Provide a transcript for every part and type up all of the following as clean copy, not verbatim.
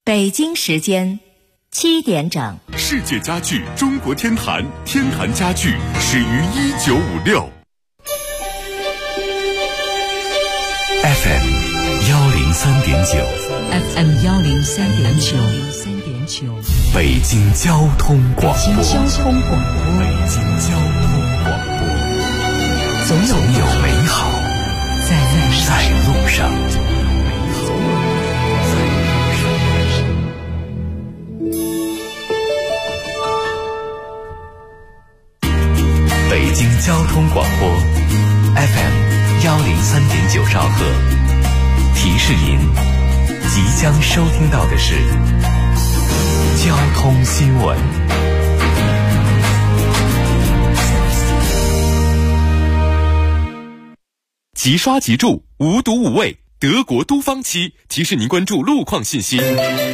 北京时间7点整。 世界家具中国天坛，天坛家具始于1956。 FM 103.9 FM 103.9 北京交通广播。总有美好在路上。北京交通广播 FM 103.9兆赫，提示您即将收听到的是交通新闻。 即刷即住，无毒无味，德国都方漆提示您关注路况信息。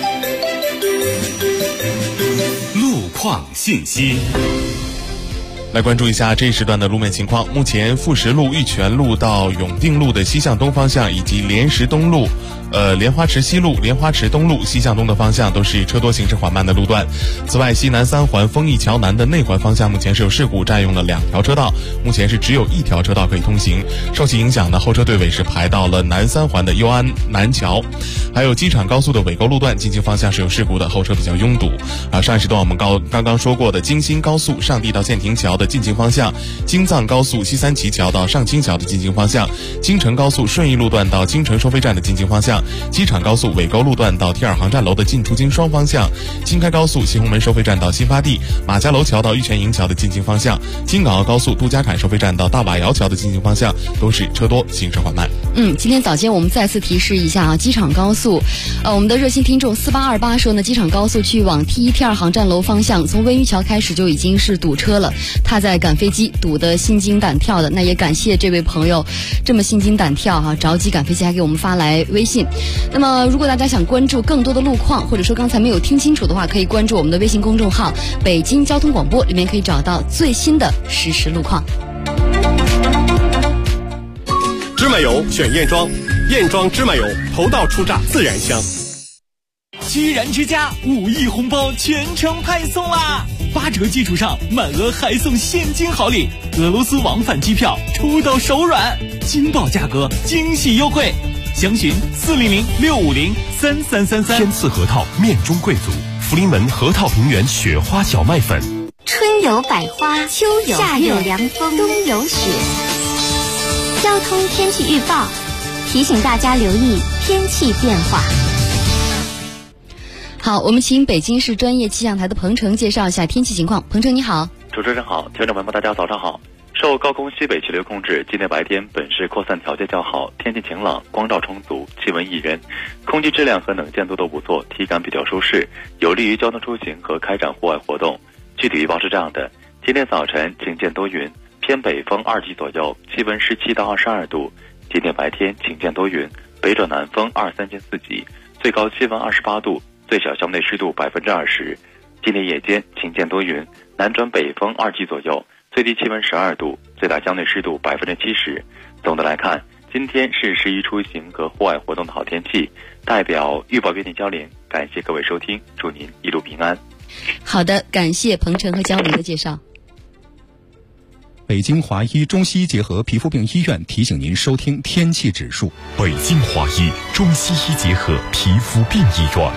路况信息。 来关注一下这一时段的路面情况。目前富石路、玉泉路到永定路的西向东方向，以及莲石东路、莲花池西路、莲花池东路西向东的方向都是车多行驶缓慢的路段。此外，西南三环丰益桥南的内环方向目前是有事故，占用了2条车道，目前是只有1条车道可以通行。受其影响呢，后车队尾是排到了南三环的佑安南桥，还有机场高速的尾沟路段进行方向是有事故的，后车比较拥堵。上一时段我们刚刚说过的京新高速上地到建亭桥的进行方向，京藏高速西三旗桥到上京桥的进行方向，京承高速顺义路段到京承收费站的进行方向，机场高速尾沟路段到T2航站楼的进出京双方向，京开高速西红门收费站到新发地，马家楼桥到玉泉营桥的进行方向，京港澳高速杜家坎收费站到大瓦窑桥的进行方向都是车多行驶缓慢。 今天早间我们再次提示一下机场高速，我们的热心听众4828说呢，机场高速去往T1、T2航站楼方向，从温榆桥开始就已经是堵车了，他在赶飞机，堵得心惊胆跳的。那也感谢这位朋友这么心惊胆跳着急赶飞机还给我们发来微信。那么如果大家想关注更多的路况，或者说刚才没有听清楚的话，可以关注我们的微信公众号北京交通广播，里面可以找到最新的实时路况。 芝麻油选燕庄，燕庄芝麻油头道初榨自然香。 居然之家5亿红包全程派送啦！8折基础上满额还送现金好礼，俄罗斯往返机票抽到手软，惊爆价格，惊喜优惠，详询400-650-3333。 天赐核桃面中贵族，福临门核桃平原雪花小麦粉。 春有百花，秋有夏有凉风，冬有雪。交通天气预报提醒大家留意天气变化。 好，我们请北京市专业气象台的彭程介绍一下天气情况。彭程你好。 主持人好，听众朋友们大家早上好。受高空西北气流控制，今天白天本市扩散条件较好，天气晴朗，光照充足，气温宜人，空气质量和能见度都不错，体感比较舒适，有利于交通出行和开展户外活动。具体预报是这样的：今天早晨晴见多云，偏北风2级左右，气温17到22度。今天白天晴见多云，北转南风23间4级，最高气温28度，最小相对湿度20%。今天夜间晴见多云，南转北风2级左右，最低气温12度，最大相对湿度70%。总的来看，今天是适宜出行和户外活动的好天气。代表预报员林交林，感谢各位收听，祝您一路平安。 好的，感谢彭程和交林的介绍。 北京华医中西医结合皮肤病医院提醒您收听天气指数。 北京华医中西医结合皮肤病医院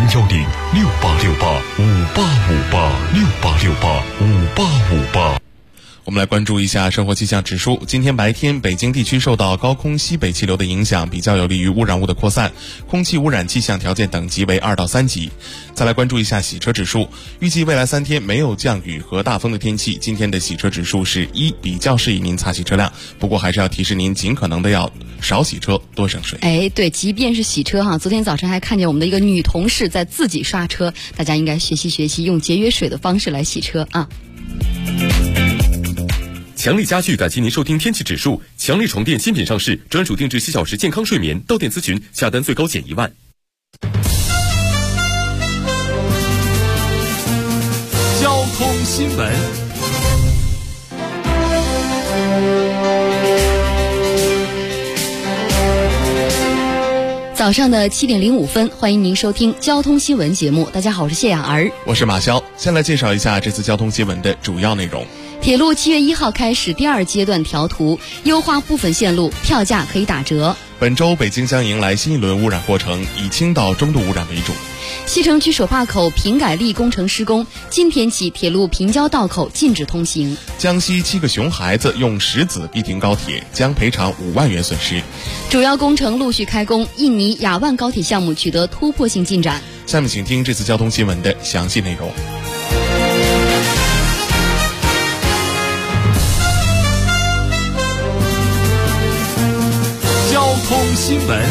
，010-6868-5858，6868-5858。 我们来关注一下生活气象指数。今天白天，北京地区受到高空西北气流的影响，比较有利于污染物的扩散，空气污染气象条件等级为2到3级。再来关注一下洗车指数，预计未来3天没有降雨和大风的天气，今天的洗车指数是1，比较适宜您擦洗车辆。不过还是要提示您，尽可能的要少洗车，多省水。 对，即便是洗车昨天早晨还看见我们的一个女同事在自己刷车，大家应该学习用节约水的方式来洗车啊。 强力家具感谢您收听天气指数。强力床垫新品上市，专属定制7小时健康睡眠，到店咨询，下单最高减1万。 交通新闻。 早上的7点05分，欢迎您收听交通新闻节目。大家好，我是谢雅儿， 我是马潇。先来介绍一下这次交通新闻的主要内容。 铁路7月1号开始第2阶段调图，优化部分线路，票价可以打折。 本周北京将迎来新一轮污染过程，以轻到中度污染为主。 西城区手帕口平改力工程施工，今天起铁路平交道口禁止通行。 江西7个熊孩子用石子逼停高铁，将赔偿5万元损失。 主要工程陆续开工，印尼雅万高铁项目取得突破性进展。 下面请听这次交通新闻的详细内容。 交通新闻。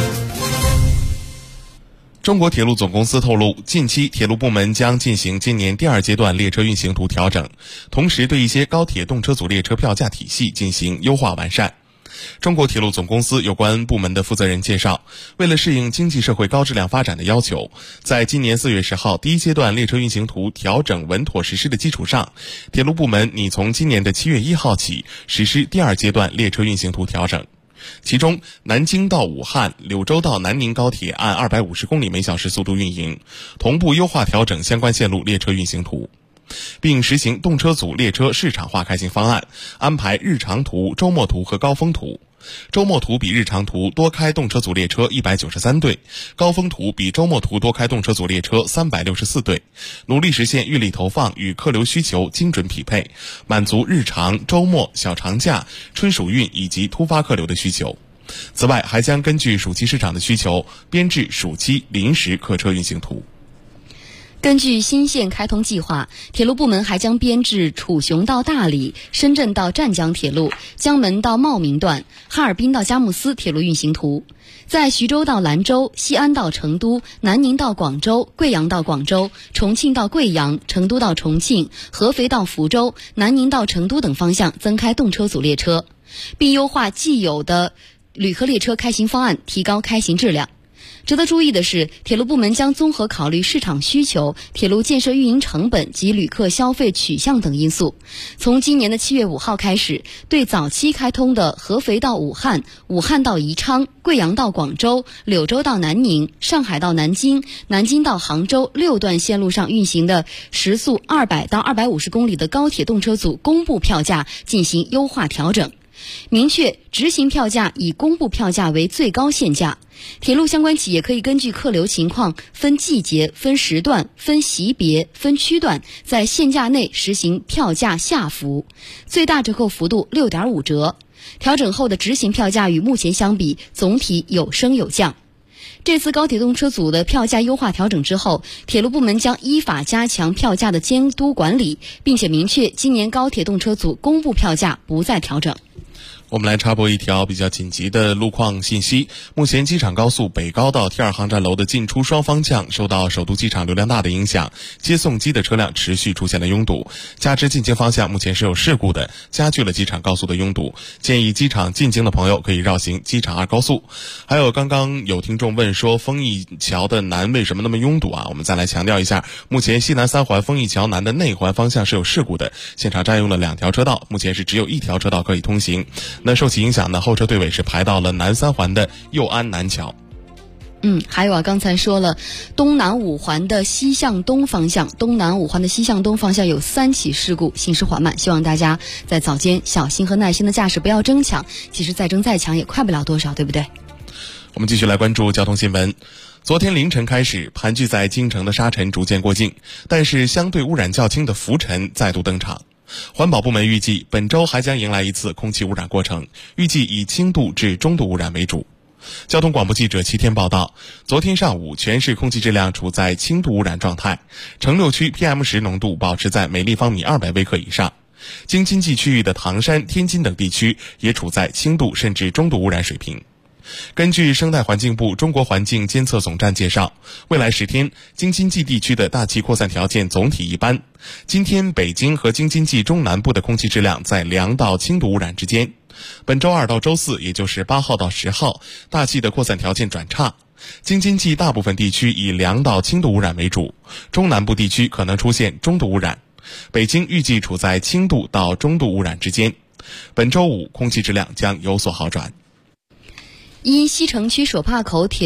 中国铁路总公司透露，近期铁路部门将进行今年第2阶段列车运行图调整，同时对一些高铁动车组列车票价体系进行优化完善。中国铁路总公司有关部门的负责人介绍，为了适应经济社会高质量发展的要求，在今年4月10号第1阶段列车运行图调整稳妥实施的基础上，铁路部门拟从今年的7月1号起实施第2阶段列车运行图调整。其中，南京到武汉、柳州到南宁高铁按250公里每小时速度运营，同步优化调整相关线路列车运行图，并实行动车组列车市场化开行方案，安排日常图、周末图和高峰图。周末图比日常图多开动车组列车193对，高峰图比周末图多开动车组列车364对，努力实现预力投放与客流需求精准匹配，满足日常、周末、小长假、春暑运以及突发客流的需求。此外，还将根据暑期市场的需求，编制暑期临时客车运行图。 根据新线开通计划，铁路部门还将编制楚雄到大理、深圳到湛江铁路、江门到茂名段、哈尔滨到佳木斯铁路运行图。在徐州到兰州、西安到成都、南宁到广州、贵阳到广州、重庆到贵阳、成都到重庆、合肥到福州、南宁到成都等方向增开动车组列车，并优化既有的旅客列车开行方案，提高开行质量。值得注意的是，铁路部门将综合考虑市场需求、铁路建设运营成本及旅客消费取向等因素，从今年的7月5号开始，对早期开通的合肥到武汉、武汉到宜昌、贵阳到广州、柳州到南宁、上海到南京、南京到杭州6段线路上运行的时速200到250公里的高铁动车组公布票价进行优化调整。明确执行票价以公布票价为最高限价，铁路相关企业可以根据客流情况分季节、分时段、分级别、分区段，在限价内实行票价下浮，最大折扣幅度6.5折。调整后的执行票价与目前相比，总体有升有降。这次高铁动车组的票价优化调整之后，铁路部门将依法加强票价的监督管理，并且明确今年高铁动车组公布票价不再调整。 我们来插播一条比较紧急的路况信息。目前机场高速北高到 T2 航站楼的进出双方向受到首都机场流量大的影响，接送机的车辆持续出现了拥堵，加之进京方向目前是有事故的，加剧了机场高速的拥堵，建议机场进京的朋友可以绕行机场2高速。还有刚刚有听众问说丰益桥的南为什么那么拥堵啊？我们再来强调一下，目前西南3环丰益桥南的内环方向是有事故的，现场占用了2条车道，目前是只有1条车道可以通行。那受其影响呢，后车队尾是排到了南3环的右安南桥。 还有刚才说了，东南5环的西向东方向有3起事故，行驶缓慢，希望大家在早间小心和耐心的驾驶，不要争抢，其实再争再抢也快不了多少，对不对？ 我们继续来关注交通新闻。昨天凌晨开始，盘踞在京城的沙尘逐渐过境，但是相对污染较轻的浮尘再度登场。环保部门预计，本周还将迎来一次空气污染过程，预计以轻度至中度污染为主。交通广播记者齐天报道，昨天上午全市空气质量处在轻度污染状态，城6区 PM10 浓度保持在每立方米200微克以上，京津冀区域的唐山、天津等地区也处在轻度甚至中度污染水平。根据生态环境部中国环境监测总站介绍，未来10天，京津冀地区的大气扩散条件总体一般。今天北京和京津冀中南部的空气质量在良到轻度污染之间。本周2到周4，也就是8号到10号，大气的扩散条件转差。京津冀大部分地区以良到轻度污染为主，中南部地区可能出现中度污染。北京预计处在轻度到中度污染之间。本周5空气质量将有所好转。 因西城区手帕口铁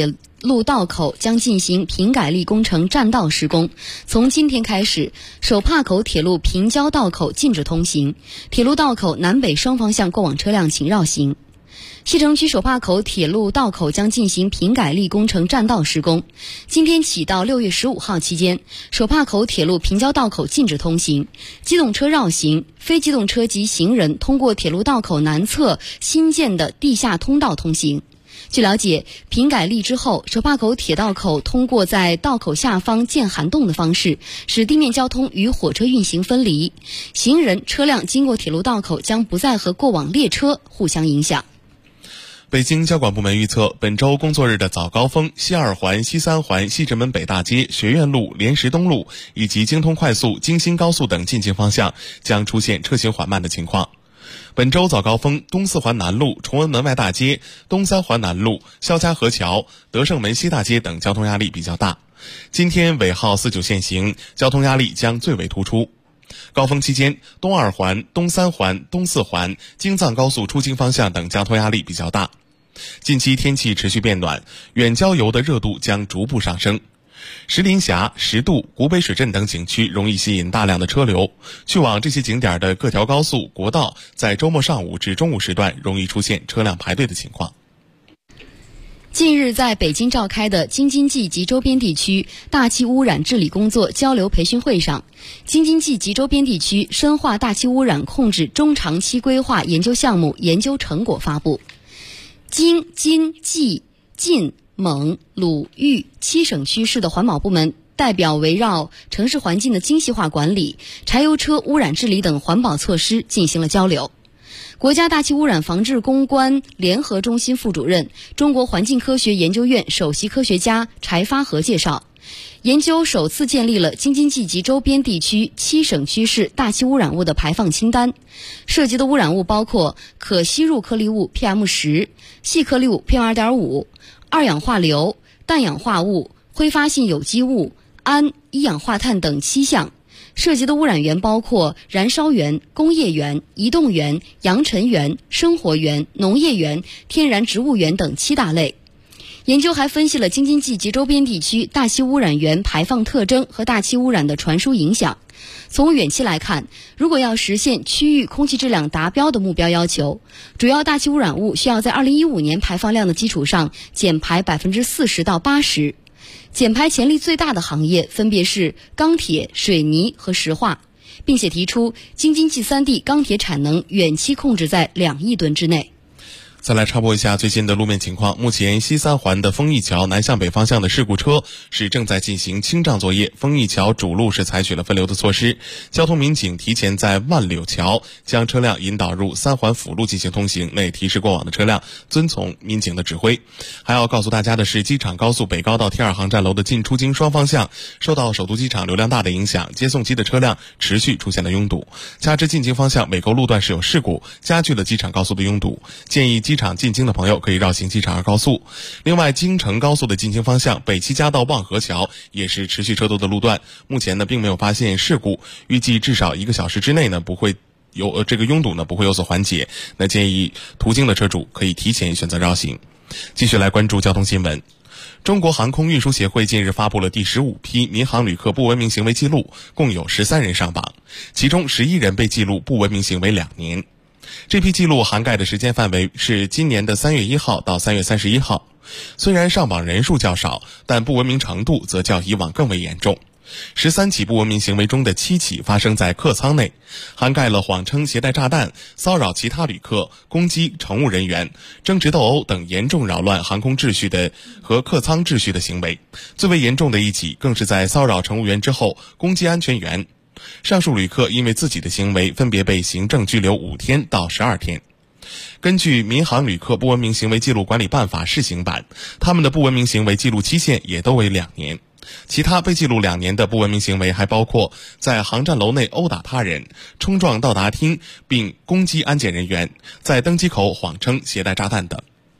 路道口将进行平改力工程占道施工。从今天开始，手帕口铁路平交道口禁止通行，铁路道口南北双方向过往车辆请绕行。西城区手帕口铁路道口将进行平改力工程占道施工。今天起到6月15号期间，手帕口铁路平交道口禁止通行，机动车绕行，非机动车及行人通过铁路道口南侧新建的地下通道通行。据了解，平改力之后，手帕口铁道口通过在道口下方建涵洞的方式，使地面交通与火车运行分离，行人车辆经过铁路道口将不再和过往列车互相影响。 北京交管部门预测，本周工作日的早高峰，西二环、西三环、西直门北大街、学院路、莲石东路以及京通快速、京新高速等进京方向将出现车行缓慢的情况。本周早高峰，东四环南路、崇文门外大街、东三环南路、肖家河桥、德胜门西大街等交通压力比较大。今天尾号49限行，交通压力将最为突出。高峰期间，东二环、东三环、东四环、京藏高速出京方向等交通压力比较大。近期天气持续变暖，远郊游的热度将逐步上升。石林峡、石渡、古北水镇等景区容易吸引大量的车流，去往这些景点的各条高速、国道在周末上午至中午时段容易出现车辆排队的情况。 近日在北京召开的京津冀及周边地区大气污染治理工作交流培训会上，京津冀及周边地区深化大气污染控制中长期规划研究项目研究成果发布。京津冀晋蒙鲁豫7省区市的环保部门代表围绕城市环境的精细化管理、柴油车污染治理等环保措施进行了交流。国家大气污染防治攻关联合中心副主任、中国环境科学研究院首席科学家柴发和介绍，研究首次建立了京津冀及周边地区7省区市大气污染物的排放清单，涉及的污染物包括可吸入颗粒物 PM10、细颗粒物 PM2.5、二氧化硫、氮氧化物、挥发性有机物、氨、一氧化碳等7项。涉及的污染源包括燃烧源、工业源、移动源、扬尘源、生活源、农业源、天然植物源等7大类。研究还分析了京津冀及周边地区大气污染源排放特征和大气污染的传输影响。从远期来看，如果要实现区域空气质量达标的目标要求，主要大气污染物需要在2015年排放量的基础上减排40%到80%。减排潜力最大的行业分别是钢铁、水泥和石化，并且提出京津冀3地钢铁产能远期控制在2亿吨之内。 再来插播一下最新的路面情况。目前西三环的丰益桥南向北方向的事故车是正在进行清障作业，丰益桥主路是采取了分流的措施，交通民警提前在万柳桥将车辆引导入三环辅路进行通行，那也提示过往的车辆遵从民警的指挥。还要告诉大家的是，机场高速北高到T2航站楼的进出京双方向受到首都机场流量大的影响，接送机的车辆持续出现了拥堵，加之进京方向尾沟路段是有事故，加剧了机场高速的拥堵，建议机场进京的朋友可以绕行机场2高速。另外，京承高速的进京方向北七家到望河桥也是持续车多的路段，目前呢并没有发现事故，预计至少1个小时之内呢不会有这个拥堵呢不会有所缓解，那建议途经的车主可以提前选择绕行。继续来关注交通新闻。中国航空运输协会近日发布了第15批民航旅客不文明行为记录，共有13人上榜，其中11人被记录不文明行为2年。这批记录涵盖的时间范围是今年的3月1号到3月31号。虽然上榜人数较少，但不文明程度则较以往更为严重。13起不文明行为中的7起发生在客舱内，涵盖了谎称携带炸弹、骚扰其他旅客、攻击乘务人员、争执斗殴等严重扰乱航空秩序的和客舱秩序的行为。最为严重的一起更是在骚扰乘务员之后攻击安全员。上述旅客因为自己的行为分别被行政拘留5天到12天。根据《民航旅客不文明行为记录管理办法》试行版，他们的不文明行为记录期限也都为2年。其他被记录2年的不文明行为还包括在航站楼内殴打他人、冲撞到达厅并攻击安检人员、在登机口谎称携带炸弹等。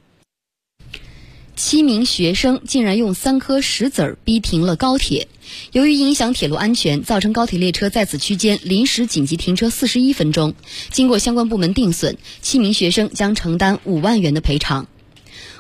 7名学生竟然用3颗石子儿逼停了高铁，由于影响铁路安全，造成高铁列车在此区间临时紧急停车41分钟。经过相关部门定损，7名学生将承担5万元的赔偿。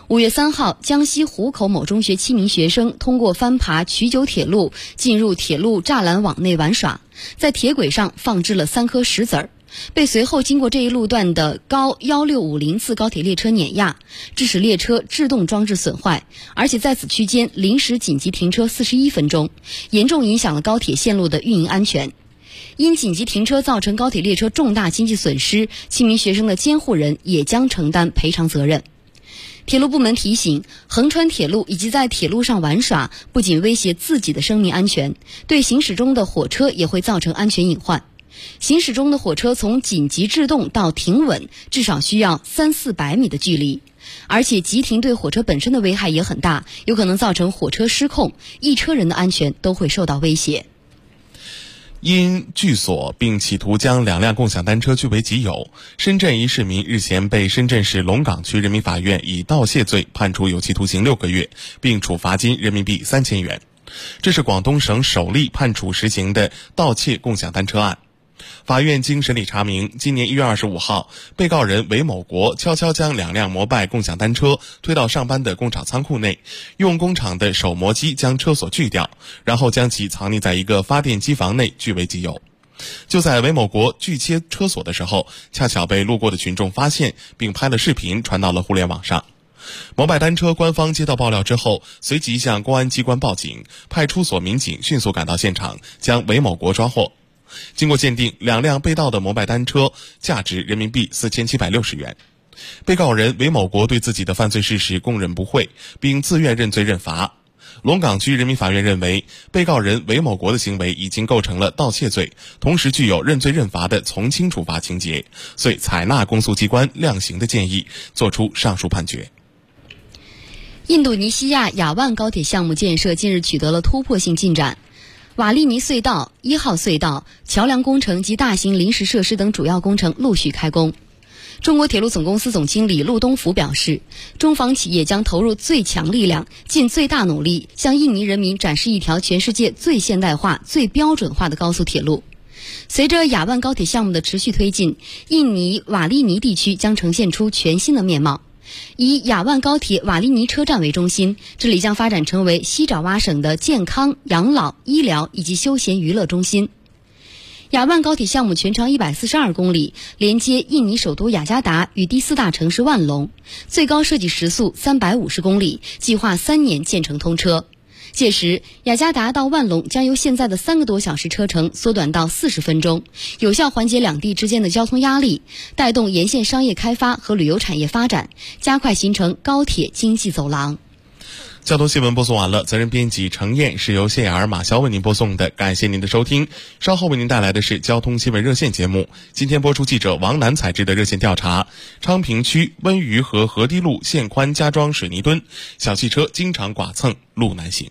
5月3号，江西湖口某中学7名学生通过翻爬曲九铁路进入铁路栅栏网内玩耍，在铁轨上放置了3颗石子儿，被随后经过这一路段的高1650次高铁列车碾压，致使列车制动装置损坏，而且在此区间临时紧急停车41分钟，严重影响了高铁线路的运营安全。因紧急停车造成高铁列车重大经济损失，7名学生的监护人也将承担赔偿责任。铁路部门提醒，横穿铁路以及在铁路上玩耍，不仅威胁自己的生命安全，对行驶中的火车也会造成安全隐患。行驶中的火车从紧急制动到停稳，至少需要300-400米的距离，而且急停对火车本身的危害也很大，有可能造成火车失控，一车人的安全都会受到威胁。 因拒锁并企图将2辆共享单车据为己有，深圳一市民日前被深圳市龙岗区人民法院以盗窃罪判处有期徒刑6个月，并处罚金人民币3000元。这是广东省首例判处实行的盗窃共享单车案。法院经审理查明，今年1月25号，被告人韦某国悄悄将2辆摩拜共享单车推到上班的工厂仓库内，用工厂的手磨机将车锁锯掉，然后将其藏匿在一个发电机房内据为己有。就在韦某国锯切车锁的时候，恰巧被路过的群众发现，并拍了视频传到了互联网上。摩拜单车官方接到爆料之后，随即向公安机关报警，派出所民警迅速赶到现场，将韦某国抓获。经过鉴定，2辆被盗的摩拜单车价值人民币4760元。被告人韦某国对自己的犯罪事实供认不讳，并自愿认罪认罚。龙岗区人民法院认为，被告人韦某国的行为已经构成了盗窃罪，同时具有认罪认罚的从轻处罚情节，遂采纳公诉机关量刑的建议，作出上述判决。 印度尼西亚雅万高铁项目建设近日取得了突破性进展。瓦利尼隧道、1号隧道、桥梁工程及大型临时设施等主要工程陆续开工。中国铁路总公司总经理陆东福表示，中方企业将投入最强力量，尽最大努力，向印尼人民展示一条全世界最现代化、最标准化的高速铁路。随着雅万高铁项目的持续推进，印尼瓦利尼地区将呈现出全新的面貌。以雅万高铁瓦利尼车站为中心，这里将发展成为西爪哇省的健康、养老、医疗以及休闲娱乐中心。雅万高铁项目全长142公里，连接印尼首都雅加达与第4大城市万隆，最高设计时速350公里，计划3年建成通车。届时，雅加达到万隆将由现在的3个多小时车程缩短到40分钟，有效缓解两地之间的交通压力，带动沿线商业开发和旅游产业发展，加快形成高铁经济走廊。 交通新闻播送完了，责任编辑程燕，是由谢雅儿、马潇为您播送的，感谢您的收听。稍后为您带来的是交通新闻热线节目。今天播出记者王楠采制的热线调查：昌平区温榆和河堤路限宽加装水泥墩，小汽车经常剐蹭，路难行。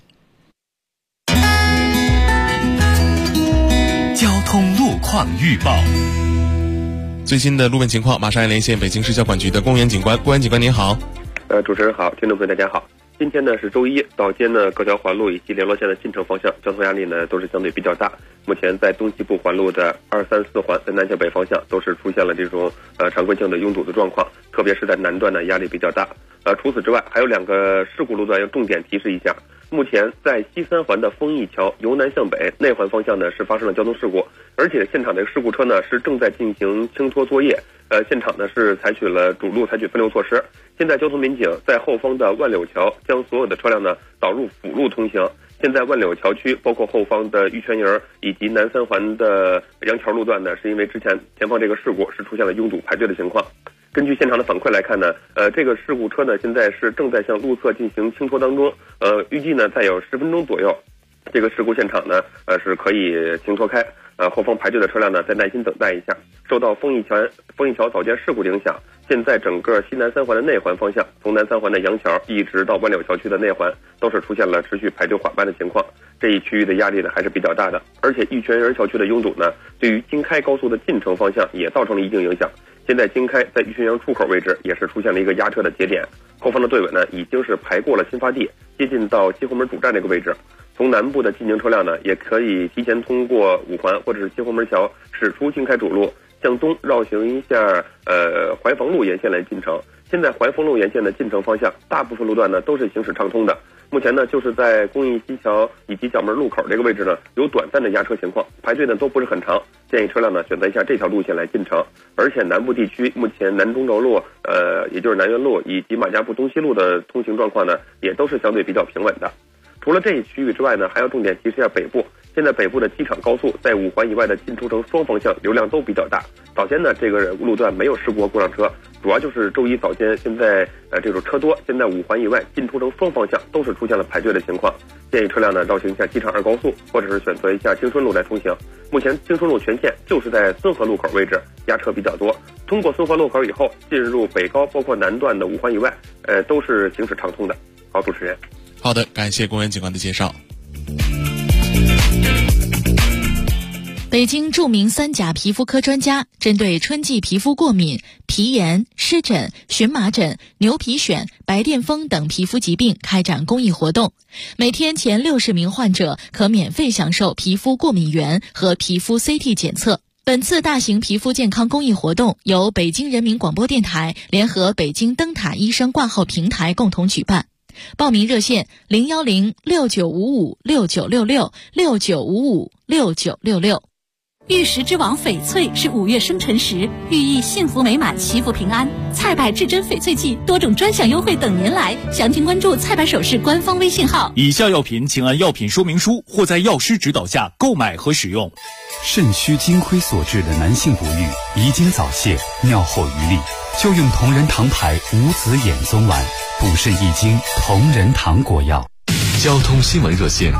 交通路况预报。 最新的路面情况，马上来连线北京市交管局的公园警官。公园警官您好。 主持人好，听众朋友大家好。今天呢是周一，早间呢各条环路以及联络线的进城方向交通压力呢都是相对比较大。目前在东西部环路的2、3、4环在南向北方向都是出现了这种常规性的拥堵的状况，特别是在南段呢压力比较大。除此之外，还有2个事故路段要重点提示一下。目前在西3环的丰益桥由南向北内环方向呢是发生了交通事故，而且现场的事故车呢是正在进行清脱作业。现场呢是采取了主路采取分流措施。现在交通民警在后方的万柳桥将所有的车辆呢导入辅路通行。现在万柳桥区包括后方的玉泉营以及南3环的杨桥路段呢，是因为之前前方这个事故是出现了拥堵排队的情况。根据现场的反馈来看呢，这个事故车呢现在是正在向路侧进行清脱当中，预计呢再有10分钟左右，这个事故现场呢是可以清脱开。后方排队的车辆呢再耐心等待一下。受到丰益桥早间事故的影响，现在整个西南3环的内环方向，从南3环的杨桥一直到万柳桥区的内环，都是出现了持续排队缓慢的情况。这一区域的压力呢还是比较大的，而且玉泉营桥区的拥堵呢，对于京开高速的进城方向也造成了一定影响。现在京开在玉泉营出口位置也是出现了一个压车的节点，后方的队尾呢已经是排过了新发地，接近到西红门主站这个位置。从南部的进京车辆呢，也可以提前通过5环或者是西红门桥驶出京开主路，向东绕行一下怀房路沿线来进城。 现在怀丰路沿线的进城方向大部分路段呢都是行驶畅通的。目前呢，就是在公益西桥以及角门路口这个位置呢，有短暂的压车情况，排队呢都不是很长，建议车辆呢选择一下这条路线来进城。而且南部地区目前南中轴路，也就是南苑路以及马家埠东西路的通行状况呢，也都是相对比较平稳的。除了这一区域之外呢，还要重点提示一下北部。现在北部的机场高速在5环以外的进出城双方向流量都比较大。早间呢，这个路段没有事故过上车，主要就是周一早间现在这种车多，现在5环以外进出城双方向都是出现了排队的情况。建议车辆呢绕行一下机场2高速，或者是选择一下青春路来通行。目前青春路全线就是在孙河路口位置压车比较多，通过孙河路口以后进入北高包括南段的5环以外，都是行驶畅通的。好，主持人。 好的，感谢公安警官的介绍。 北京著名3甲皮肤科专家针对春季皮肤过敏、皮炎、湿疹、荨麻疹、牛皮癣、白癜风等皮肤疾病开展公益活动，每天前60名患者可免费享受皮肤过敏原和皮肤 CT 检测。本次大型皮肤健康公益活动由北京人民广播电台联合北京灯塔医生挂号平台共同举办。报名热线010-6955-6966 玉石之王翡翠是5月生辰时，寓意幸福美满、祈福平安。菜百至臻翡翠季多种专享优惠等您来，详情关注菜百首饰官方微信号。 以下药品请按药品说明书或在药师指导下购买和使用。 肾虚金亏所致的男性不育、遗精早泄、尿后余力，就用同仁堂牌无子衍宗丸、补肾益精同仁堂果药。 交通新闻热线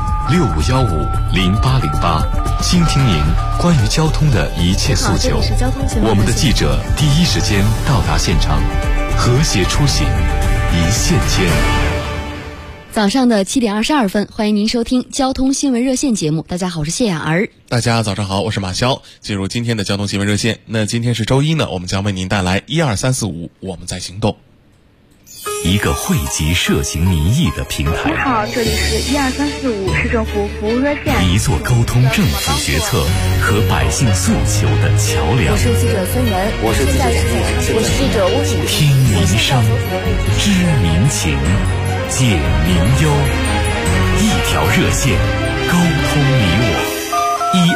65150808，倾听您关于交通的一切诉求。我们的记者第一时间到达现场，和谐出行，一线牵。 早上的7点22分，欢迎您收听交通新闻热线节目。大家好，我是谢雅儿。 大家早上好，我是马潇。进入今天的交通新闻热线，那今天是周一呢，我们将为您带来12345，我们在行动。 一个汇集涉情民意的平台。 你好，这里是12345市政府服务热线。 一座沟通政府决策和百姓诉求的桥梁。 我是记者孙源， 我是记者吴雨。 听民声，知民情，解民忧，一条热线，沟通你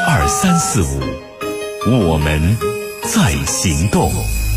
我。12345，我们在行动。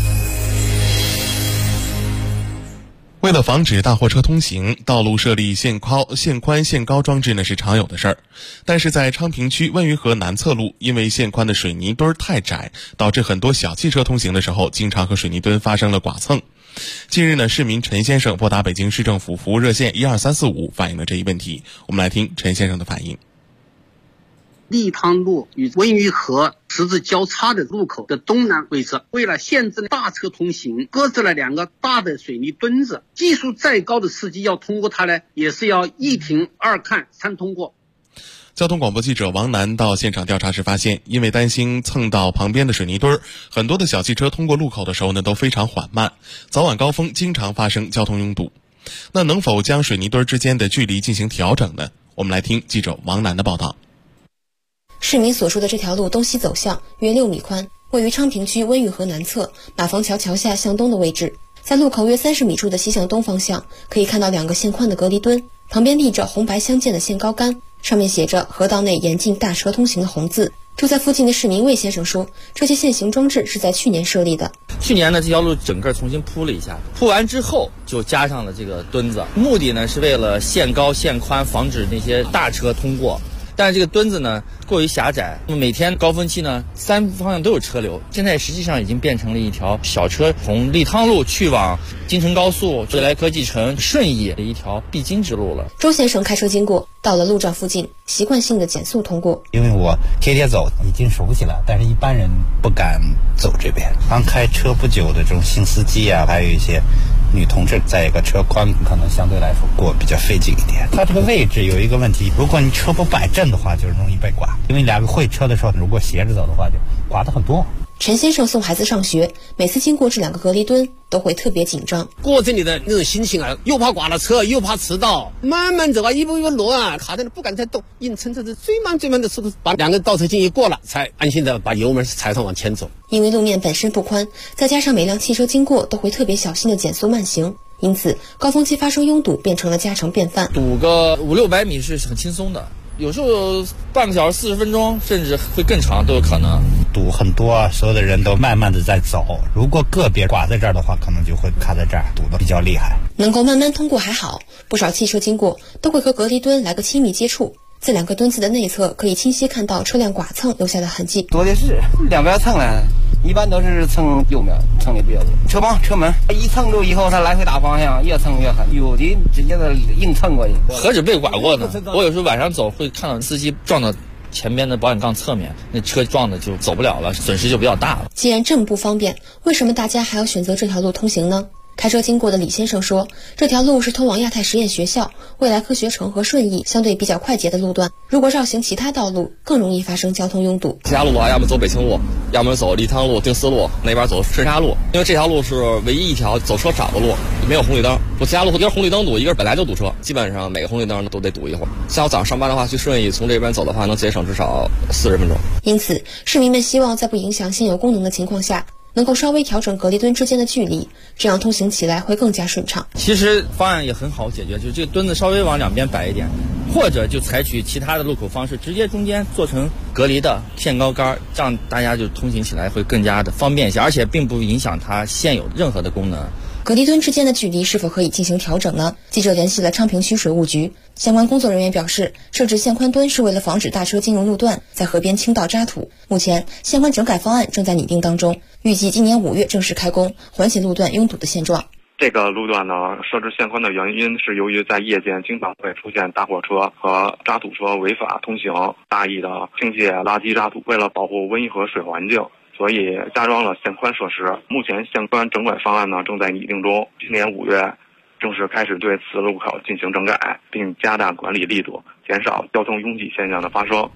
为了防止大货车通行，道路设立限宽限高装置呢是常有的事儿。但是在昌平区温榆河南侧路，因为限宽的水泥墩太窄，导致很多小汽车通行的时候，经常和水泥墩发生了剐蹭。近日呢，市民陈先生拨打北京市政府服务热线12345，反映了这一问题。我们来听陈先生的反映。 立汤路与温榆河十字交叉的路口的东南位置，为了限制大车通行，搁置了2个大的水泥墩子。技术再高的司机要通过它呢，也是要1停2看3通过。 交通广播记者王楠到现场调查时发现，因为担心蹭到旁边的水泥墩，很多的小汽车通过路口的时候呢都非常缓慢，早晚高峰经常发生交通拥堵。那能否将水泥墩之间的距离进行调整呢？我们来听记者王楠的报道。 市民所说的这条路东西走向约6米宽，位于昌平区温榆河南侧马坊桥桥下向东的位置。在路口约30米处的西向东方向，可以看到2个限宽的隔离墩，旁边立着红白相间的限高杆，上面写着河道内严禁大车通行的红字。住在附近的市民魏先生说，这些限行装置是在去年设立的。 去年呢，这条路整个重新铺了一下，铺完之后就加上了这个墩子，目的呢是为了限高限宽，防止那些大车通过。但是这个墩子呢过于狭窄，每天高峰期呢3方向都有车流，现在实际上已经变成了一条小车从立汤路去往京承高速、未来科技城、顺义的一条必经之路了。 周先生开车经过，到了路障附近，习惯性的减速通过。 因为我天天走，已经熟悉了，但是一般人不敢走这边。刚开车不久的这种新司机啊，还有一些女同志，再一个车宽可能相对来说过比较费劲一点。它这个位置有一个问题，如果你车不摆正的话，就容易被剐。因为2个会车的时候，如果斜着走的话，就剐得很多。 陈先生送孩子上学，每次经过这2个隔离墩都会特别紧张。 过这里的那种心情啊，又怕刮了车，又怕迟到，慢慢走啊，一步一步挪啊，卡在那不敢再动，硬撑着最慢的速度把2个倒车镜一过了，才安心的把油门踩上往前走。 因为路面本身不宽，再加上每辆汽车经过都会特别小心的减速慢行，因此高峰期发生拥堵变成了家常便饭。 堵个500-600米是很轻松的，有时候半个小时40分钟，甚至会更长都有可能。 堵很多，所有的人都慢慢的在走，如果个别刮在这儿的话，可能就会卡在这儿，堵得比较厉害。 能够慢慢通过还好，不少汽车经过都会和隔离墩来个亲密接触，在2个墩子的内侧可以清晰看到车辆剐蹭留下的痕迹。 多的是两边蹭了，一般都是蹭右面，蹭的比较多。车帮车门一蹭住以后，它来回打方向，越蹭越狠，有的直接的硬蹭过去。 何止被剐过呢？我有时候晚上走会看到司机撞到前边的保险杠侧面，那车撞的就走不了了，损失就比较大了。 既然这么不方便，为什么大家还要选择这条路通行呢？开车经过的李先生说，这条路是通往亚太实验学校、未来科学城和顺义相对比较快捷的路段，如果绕行其他道路，更容易发生交通拥堵。 其他路啊，要么走北青路，要么走利汤路、定思路，那边走顺沙路，因为这条路是唯一一条走车少的路，没有红绿灯。我其他路一根红绿灯堵，一根本来就堵车，基本上每个红绿灯都得堵一会儿。像我早上上班的话，去顺义从这边走的话，能节省至少40分钟。 因此，市民们希望在不影响现有功能的情况下，能够稍微调整隔离墩之间的距离，这样通行起来会更加顺畅。 其实方案也很好解决，就是这个墩子稍微往两边摆一点，或者就采取其他的路口方式，直接中间做成隔离的限高杆，这样大家就通行起来会更加的方便一些，而且并不影响它现有任何的功能。 隔离墩之间的距离是否可以进行调整呢？记者联系了昌平区水务局，相关工作人员表示，设置限宽墩是为了防止大车进入路段，在河边倾倒渣土。目前，限宽整改方案正在拟定当中，预计今年5月正式开工，缓解路段拥堵的现状。 这个路段呢，设置限宽的原因是由于在夜间经常会出现大货车和渣土车违法通行，大意的倾泻垃圾渣土，为了保护温沂河水环境，所以加装了限宽设施。目前限宽整改方案呢正在拟定中，今年5月正式开始对此路口进行整改，并加大管理力度，减少交通拥挤现象的发生。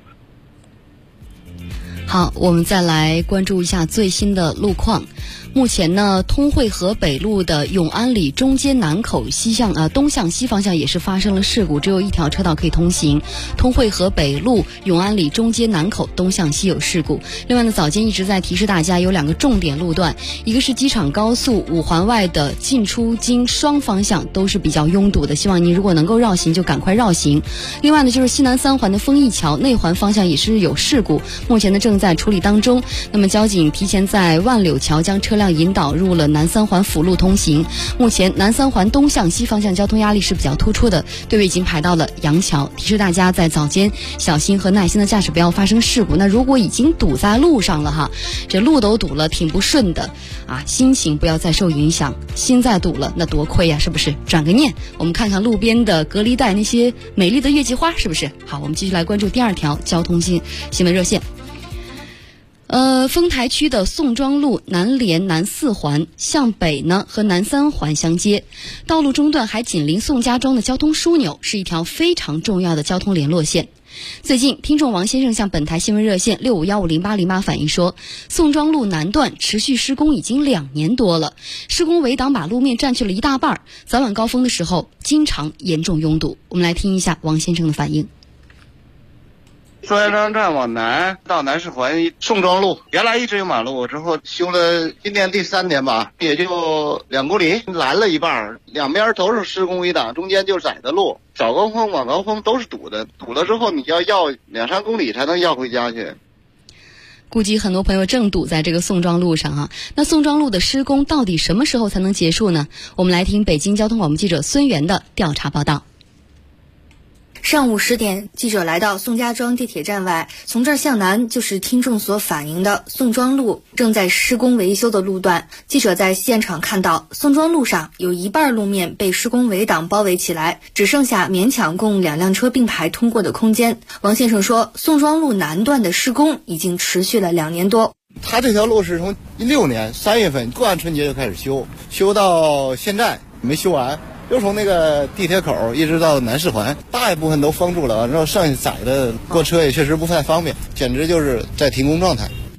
好，我们再来关注一下最新的路况。目前呢，通惠河北路的永安里中街南口东向西方向也是发生了事故，只有一条车道可以通行。通惠河北路永安里中街南口东向西有事故。另外呢，早间一直在提示大家有2个重点路段，一个是机场高速5环外的进出京双方向都是比较拥堵的，希望您如果能够绕行就赶快绕行。另外呢，就是西南3环的丰益桥内环方向也是有事故，目前呢正在处理当中。那么交警提前在万柳桥将车辆引导入了南3环辅路通行。目前南3环东向西方向交通压力是比较突出的，队伍已经排到了杨桥，提示大家在早间小心和耐心的驾驶，不要发生事故。那如果已经堵在路上了哈，这路都堵了，挺不顺的啊，心情不要再受影响，心再堵了那多亏呀，是不是？转个念，我们看看路边的隔离带那些美丽的月季花，是不是？好，我们继续来关注第2条交通新闻热线。丰台区的宋庄路南联南4环向北呢和南3环相接，道路中段还紧邻宋家庄的交通枢纽，是一条非常重要的交通联络线。最近，听众王先生向本台新闻热线65150808反映说，宋庄路南段持续施工已经2年多了，施工围挡把路面占据了一大半，早晚高峰的时候经常严重拥堵。我们来听一下王先生的反应。 宋家庄站往南到南4环宋庄路，原来一直有马路，之后修了今年第3年吧，也就2公里，拦了一半，两边都是施工围挡，中间就是窄的路，早高峰晚高峰都是堵的，堵了之后你要2-3公里才能要回家去。 估计很多朋友正堵在这个宋庄路上啊。那宋庄路的施工到底什么时候才能结束呢？我们来听北京交通广播记者孙源的调查报道。 上午10点，记者来到宋家庄地铁站外，从这儿向南就是听众所反映的宋庄路正在施工维修的路段。记者在现场看到，宋庄路上有一半路面被施工围挡包围起来，只剩下勉强供2辆车并排通过的空间。王先生说，宋庄路南段的施工已经持续了2年多。 他这条路是从16年3月份过完春节就开始修到现在没修完，又从那个地铁口一直到南4环，大一部分都封住了，然后剩下窄的过车也确实不太方便，简直就是在停工状态。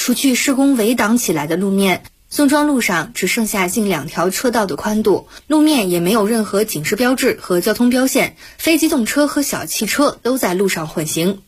除去施工围挡起来的路面，宋庄路上只剩下近2条车道的宽度，路面也没有任何警示标志和交通标线，非机动车和小汽车都在路上混行。